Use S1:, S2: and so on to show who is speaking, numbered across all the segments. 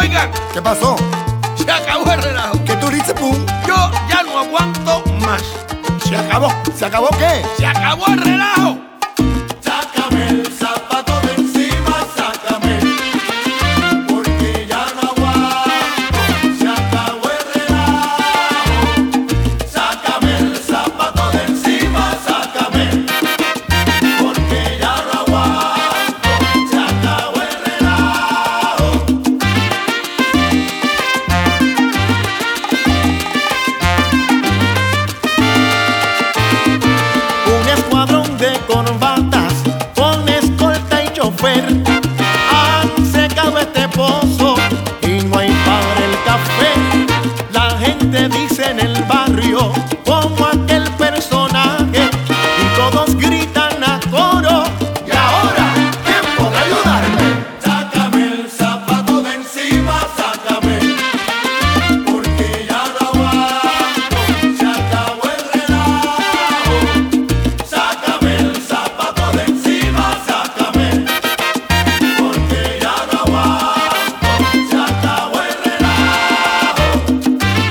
S1: Oigan,
S2: ¿Qué pasó?
S1: se acabó el relajo.
S2: ¿Qué tú dices, pum?
S1: Yo ya no aguanto más.
S2: ¿Se acabó? ¿Se acabó qué?
S1: Se acabó el relajo.
S3: Sácame el zapato de encima, sácame, porque ya no aguanto, se acabó el relajo. Sácame el zapato de encima, sácame, porque ya no aguanto, se acabó el relajo.
S4: Un escuadrón de corbatas con escolta y chofer han secado este pozo y no hay para el café. La gente dice en el barrio como aquel personaje y todos gritan a coro.
S3: Y ahora, ¿quién podrá ayudarme? Sácame el zapato de encima, sácame, porque ya no aguanto, se acabó el relajo. Sácame el zapato de encima, sácame, porque ya no aguanto, se acabó el relajo.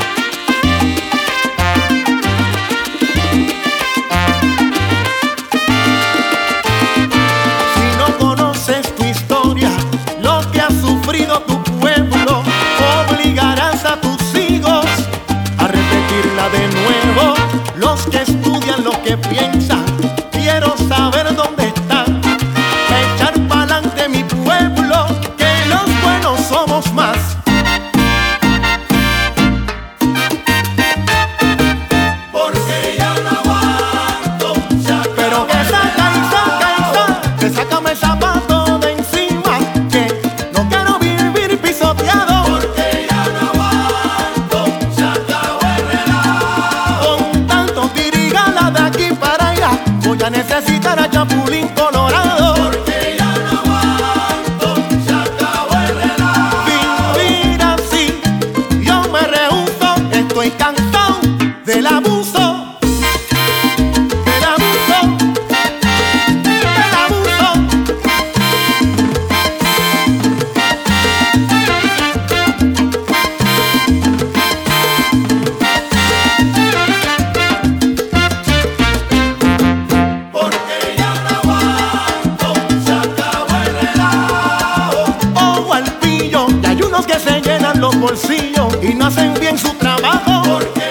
S4: Si no conoces tu historia, lo que ha sufrido tu pueblo, obligarás a tus hijos a repetirla de nuevo. Los que estudian lo que piensan, quiero saber dónde están. Echar pa'lante mi pueblo, que los buenos somos más.
S3: Porque ya no aguanto, se acabó
S4: Pero que saca y saca y saca, que sácame el zapato de encima, que no quiero vivir pisoteado.
S3: porque ya no aguanto, se acabó el relajo.
S4: Con tanto tirigala de aquí para allá, voy a necesitar a Chapulín Colorado.
S3: Porque ya no aguanto, se acabó el relajo.
S4: Vivir así, yo me rehúso, estoy cansado del abuso. Del abuso, del abuso.
S3: Porque ya no aguanto, se acabó el relajo.
S4: Ojo al pillo, y hay unos que se llenan los bolsillos y no hacen bien su trabajo.
S3: Porque